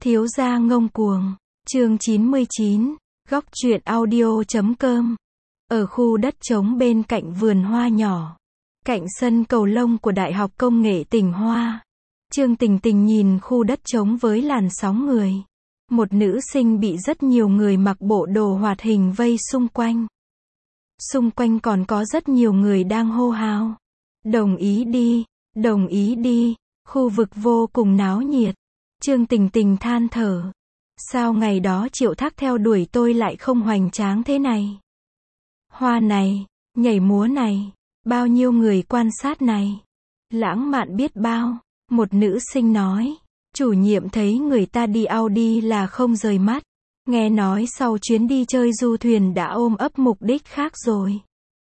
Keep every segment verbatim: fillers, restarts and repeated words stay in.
Thiếu gia ngông cuồng, chương chín mươi chín, góc truyện audio chấm com. Ở khu đất trống bên cạnh vườn hoa nhỏ, cạnh sân cầu lông của Đại học Công nghệ Tỉnh Hoa, Trương Tình Tình nhìn khu đất trống với làn sóng người. Một nữ sinh bị rất nhiều người mặc bộ đồ hoạt hình vây xung quanh. Xung quanh còn có rất nhiều người đang hô hào. Đồng ý đi, đồng ý đi, khu vực vô cùng náo nhiệt. Trương Tình Tình than thở. Sao ngày đó Triệu Thác theo đuổi tôi lại không hoành tráng thế này? Hoa này, nhảy múa này, bao nhiêu người quan sát này. Lãng mạn biết bao, một nữ sinh nói. Chủ nhiệm thấy người ta đi Audi là không rời mắt. Nghe nói sau chuyến đi chơi du thuyền đã ôm ấp mục đích khác rồi.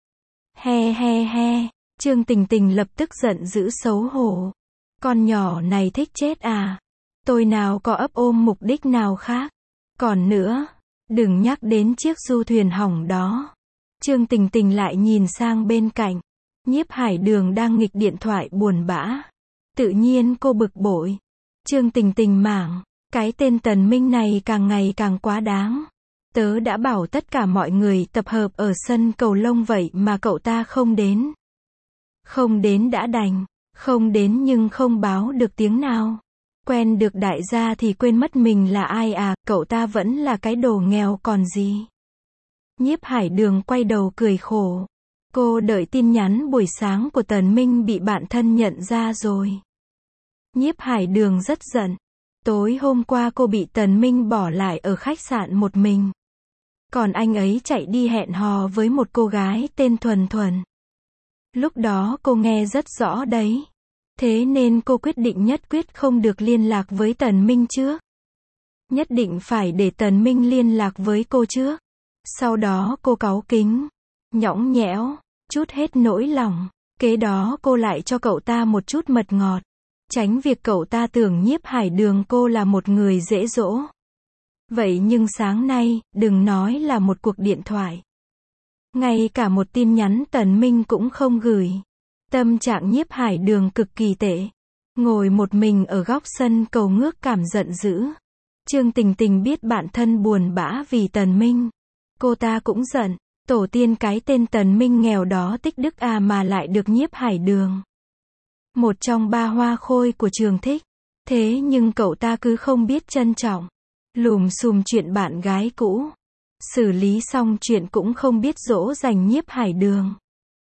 He he he, Trương Tình Tình lập tức giận dữ xấu hổ. Con nhỏ này thích chết à? Tôi nào có ấp ôm mục đích nào khác. Còn nữa, đừng nhắc đến chiếc du thuyền hỏng đó. Trương Tình Tình lại nhìn sang bên cạnh. Nhiếp Hải Đường đang nghịch điện thoại buồn bã. Tự nhiên cô bực bội. Trương Tình Tình mảng, cái tên Tần Minh này càng ngày càng quá đáng. Tớ đã bảo tất cả mọi người tập hợp ở sân cầu lông vậy mà cậu ta không đến. Không đến đã đành, không đến nhưng không báo được tiếng nào. Quen được đại gia thì quên mất mình là ai à, cậu ta vẫn là cái đồ nghèo còn gì. Nhiếp Hải Đường quay đầu cười khổ. Cô đợi tin nhắn buổi sáng của Tần Minh bị bạn thân nhận ra rồi. Nhiếp Hải Đường rất giận. Tối hôm qua cô bị Tần Minh bỏ lại ở khách sạn một mình. Còn anh ấy chạy đi hẹn hò với một cô gái tên Thuần Thuần. Lúc đó cô nghe rất rõ đấy. Thế nên cô quyết định nhất quyết không được liên lạc với Tần Minh trước. Nhất định phải để Tần Minh liên lạc với cô trước. Sau đó cô cáu kính, nhõng nhẽo, chút hết nỗi lòng. Kế đó cô lại cho cậu ta một chút mật ngọt. Tránh việc cậu ta tưởng Nhiếp Hải Đường cô là một người dễ dỗ. Vậy nhưng sáng nay, đừng nói là một cuộc điện thoại. Ngay cả một tin nhắn Tần Minh cũng không gửi. Tâm trạng Nhiếp Hải Đường cực kỳ tệ. Ngồi một mình ở góc sân cầu ngước cảm giận dữ. Trương Tình Tình biết bạn thân buồn bã vì Tần Minh. Cô ta cũng giận. Tổ tiên cái tên Tần Minh nghèo đó tích đức à mà lại được Nhiếp Hải Đường. Một trong ba hoa khôi của trường thích. Thế nhưng cậu ta cứ không biết trân trọng. Lùm xùm chuyện bạn gái cũ. Xử lý xong chuyện cũng không biết dỗ dành Nhiếp Hải Đường.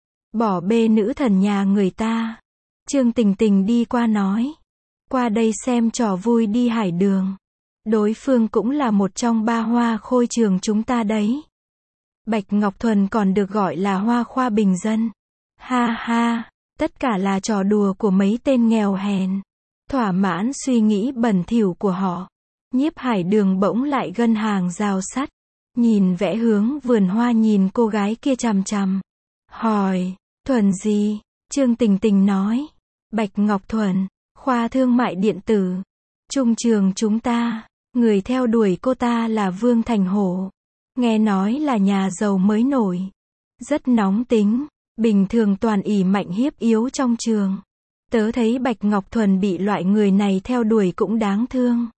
Bỏ bê nữ thần nhà người ta. Trương Tình Tình đi qua nói. Qua đây xem trò vui đi Hải Đường. Đối phương cũng là một trong ba hoa khôi trường chúng ta đấy. Bạch Ngọc Thuần còn được gọi là hoa khoa bình dân. Ha ha, tất cả là trò đùa của mấy tên nghèo hèn. Thỏa mãn suy nghĩ bẩn thỉu của họ. Nhiếp Hải Đường bỗng lại gân hàng rào sắt. Nhìn vẽ hướng vườn hoa nhìn cô gái kia chằm chằm. Hỏi, Thuần gì? Trương Tình Tình nói. Bạch Ngọc Thuần, khoa thương mại điện tử. Trung trường chúng ta, người theo đuổi cô ta là Vương Thành Hổ. Nghe nói là nhà giàu mới nổi. Rất nóng tính, bình thường toàn ỷ mạnh hiếp yếu trong trường. Tớ thấy Bạch Ngọc Thuần bị loại người này theo đuổi cũng đáng thương.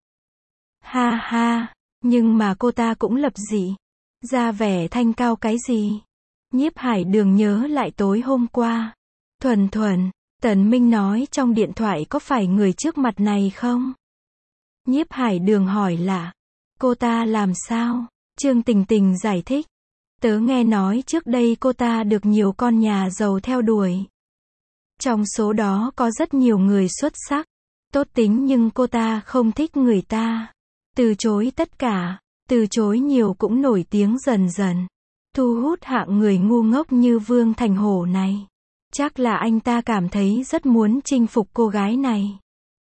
Ha ha, nhưng mà cô ta cũng lập dị. Ra vẻ thanh cao cái gì? Nhiếp Hải Đường nhớ lại tối hôm qua. Thuần Thuần, Tần Minh nói trong điện thoại có phải người trước mặt này không? Nhiếp Hải Đường hỏi lạ. Cô ta làm sao? Trương Tình Tình giải thích. Tớ nghe nói trước đây cô ta được nhiều con nhà giàu theo đuổi. Trong số đó có rất nhiều người xuất sắc, tốt tính nhưng cô ta không thích người ta. Từ chối tất cả, từ chối nhiều cũng nổi tiếng dần dần. Thu hút hạng người ngu ngốc như Vương Thành Hổ này. Chắc là anh ta cảm thấy rất muốn chinh phục cô gái này.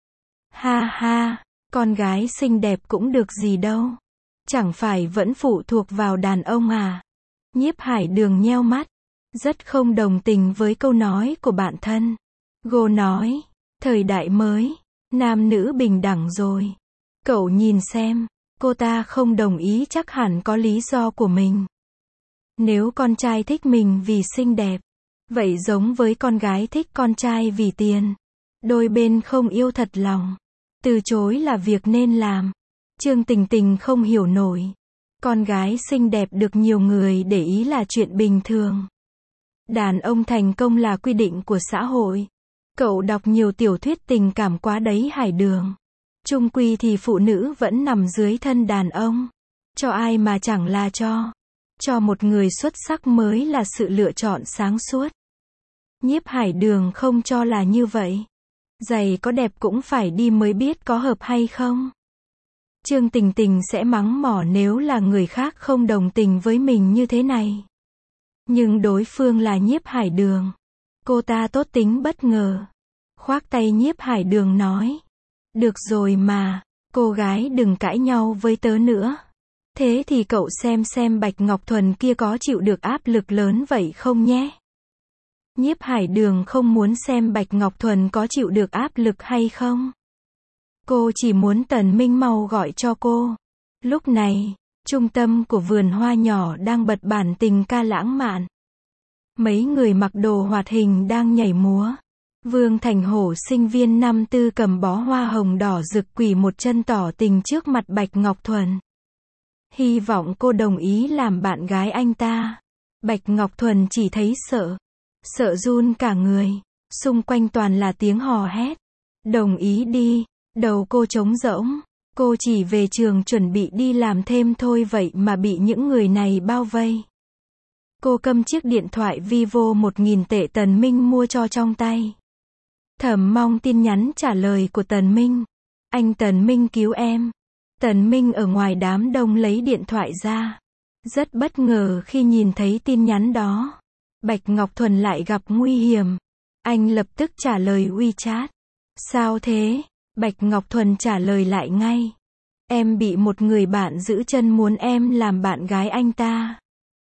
Ha ha, con gái xinh đẹp cũng được gì đâu. Chẳng phải vẫn phụ thuộc vào đàn ông à? Nhiếp Hải Đường nheo mắt. Rất không đồng tình với câu nói của bạn thân. Cô nói, thời đại mới, nam nữ bình đẳng rồi. Cậu nhìn xem, cô ta không đồng ý chắc hẳn có lý do của mình. Nếu con trai thích mình vì xinh đẹp, vậy giống với con gái thích con trai vì tiền. Đôi bên không yêu thật lòng. Từ chối là việc nên làm. Trương Tình Tình không hiểu nổi. Con gái xinh đẹp được nhiều người để ý là chuyện bình thường. Đàn ông thành công là quy định của xã hội. Cậu đọc nhiều tiểu thuyết tình cảm quá đấy Hải Đường. Chung quy thì phụ nữ vẫn nằm dưới thân đàn ông. Cho ai mà chẳng là cho. Cho một người xuất sắc mới là sự lựa chọn sáng suốt. Nhiếp Hải Đường không cho là như vậy. Giày có đẹp cũng phải đi mới biết có hợp hay không. Trương Tình Tình sẽ mắng mỏ nếu là người khác không đồng tình với mình như thế này. Nhưng đối phương là Nhiếp Hải Đường. Cô ta tốt tính bất ngờ. Khoác tay Nhiếp Hải Đường nói. Được rồi mà, cô gái đừng cãi nhau với tớ nữa. Thế thì cậu xem xem Bạch Ngọc Thuần kia có chịu được áp lực lớn vậy không nhé. Nhiếp Hải Đường không muốn xem Bạch Ngọc Thuần có chịu được áp lực hay không. Cô chỉ muốn Tần Minh mau gọi cho cô. Lúc này, trung tâm của vườn hoa nhỏ đang bật bản tình ca lãng mạn. Mấy người mặc đồ hoạt hình đang nhảy múa. Vương Thành Hổ sinh viên năm tư cầm bó hoa hồng đỏ rực quỳ một chân tỏ tình trước mặt Bạch Ngọc Thuần. Hy vọng cô đồng ý làm bạn gái anh ta. Bạch Ngọc Thuần chỉ thấy sợ. Sợ run cả người. Xung quanh toàn là tiếng hò hét. Đồng ý đi. Đầu cô trống rỗng. Cô chỉ về trường chuẩn bị đi làm thêm thôi vậy mà bị những người này bao vây. Cô cầm chiếc điện thoại Vivo một nghìn tệ Tần Minh mua cho trong tay. Thầm mong tin nhắn trả lời của Tần Minh. Anh Tần Minh cứu em. Tần Minh ở ngoài đám đông lấy điện thoại ra. Rất bất ngờ khi nhìn thấy tin nhắn đó. Bạch Ngọc Thuần lại gặp nguy hiểm. Anh lập tức trả lời WeChat. Sao thế? Bạch Ngọc Thuần trả lời lại ngay. Em bị một người bạn giữ chân muốn em làm bạn gái anh ta.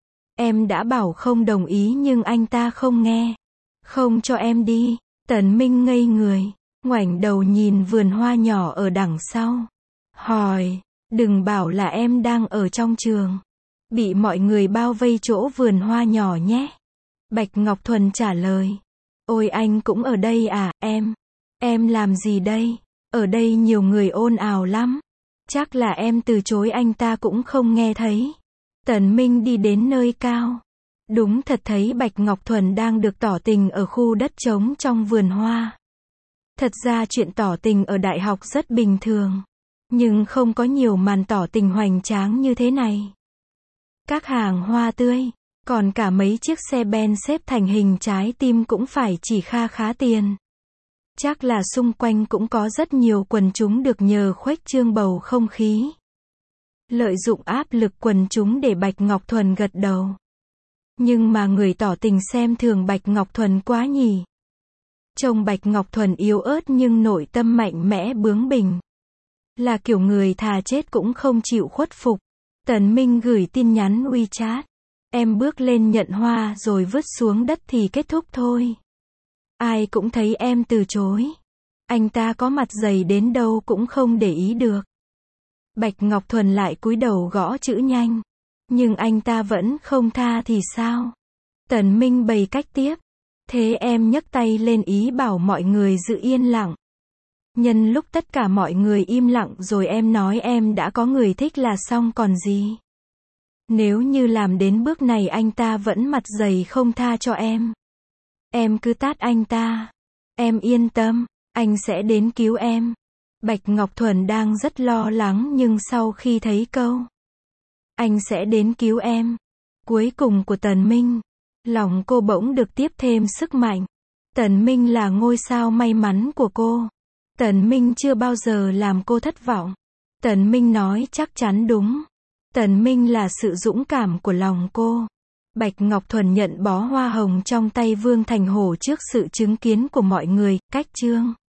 Em đã bảo không đồng ý nhưng anh ta không nghe. Không cho em đi. Tần Minh ngây người. Ngoảnh đầu nhìn vườn hoa nhỏ ở đằng sau. Hỏi. Đừng bảo là em đang ở trong trường. Bị mọi người bao vây chỗ vườn hoa nhỏ nhé. Bạch Ngọc Thuần trả lời. Ôi anh cũng ở đây à, em. Em làm gì đây? Ở đây nhiều người ồn ào lắm. Chắc là em từ chối anh ta cũng không nghe thấy. Tần Minh đi đến nơi cao. Đúng thật thấy Bạch Ngọc Thuần đang được tỏ tình ở khu đất trống trong vườn hoa. Thật ra chuyện tỏ tình ở đại học rất bình thường. Nhưng không có nhiều màn tỏ tình hoành tráng như thế này. Các hàng hoa tươi, còn cả mấy chiếc xe ben xếp thành hình trái tim cũng phải chỉ kha khá tiền. Chắc là xung quanh cũng có rất nhiều quần chúng được nhờ khuếch trương bầu không khí. Lợi dụng áp lực quần chúng để Bạch Ngọc Thuần gật đầu. Nhưng mà người tỏ tình xem thường Bạch Ngọc Thuần quá nhỉ. Trông Bạch Ngọc Thuần yếu ớt nhưng nội tâm mạnh mẽ bướng bỉnh. Là kiểu người thà chết cũng không chịu khuất phục. Tần Minh gửi tin nhắn WeChat. Em bước lên nhận hoa rồi vứt xuống đất thì kết thúc thôi. Ai cũng thấy em từ chối. Anh ta có mặt dày đến đâu cũng không để ý được. Bạch Ngọc Thuần lại cúi đầu gõ chữ nhanh. Nhưng anh ta vẫn không tha thì sao? Tần Minh bày cách tiếp. Thế em nhấc tay lên ý bảo mọi người giữ yên lặng. Nhân lúc tất cả mọi người im lặng rồi em nói em đã có người thích là xong còn gì. Nếu như làm đến bước này anh ta vẫn mặt dày không tha cho em. Em cứ tát anh ta. Em yên tâm, anh sẽ đến cứu em. Bạch Ngọc Thuần đang rất lo lắng nhưng sau khi thấy câu anh sẽ đến cứu em cuối cùng của Tần Minh, lòng cô bỗng được tiếp thêm sức mạnh. Tần Minh là ngôi sao may mắn của cô. Tần Minh chưa bao giờ làm cô thất vọng. Tần Minh nói chắc chắn đúng. Tần Minh là sự dũng cảm của lòng cô. Bạch Ngọc Thuần nhận bó hoa hồng trong tay Vương Thành Hổ trước sự chứng kiến của mọi người. Cách chương